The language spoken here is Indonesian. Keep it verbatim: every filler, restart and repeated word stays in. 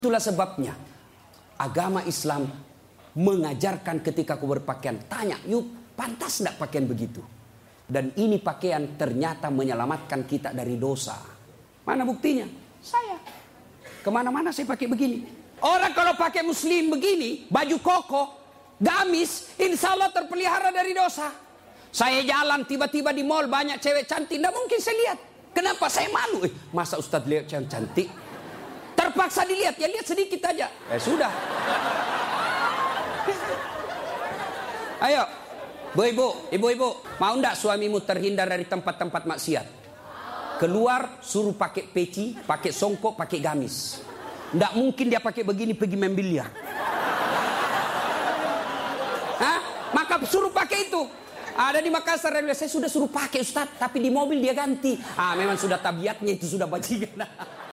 Itulah sebabnya agama Islam mengajarkan ketika kau berpakaian, tanya, yuk pantas tidak pakaian begitu? Dan ini pakaian ternyata menyelamatkan kita dari dosa. Mana buktinya? Saya. Kemana-mana saya pakai begini. Orang kalau pakai muslim begini, baju koko, gamis, insya Allah terpelihara dari dosa. Saya jalan tiba-tiba di mall banyak cewek cantik, tidak mungkin saya lihat. Kenapa? Saya malu. Eh, masa Ustadz lihat cewek cantik? Terpaksa dilihat, ya lihat sedikit aja. Eh sudah. Ayo, ibu-ibu, ibu-ibu, mau ndak suamimu terhindar dari tempat-tempat maksiat? Keluar, suruh pakai peci, pakai songkok, pakai gamis. Ndak mungkin dia pakai begini pergi main biliar. Hah? Maka suruh pakai itu. Ada di Makassar, saya sudah suruh pakai Ustadz, tapi di mobil dia ganti. Ah, memang sudah tabiatnya itu sudah bajingan.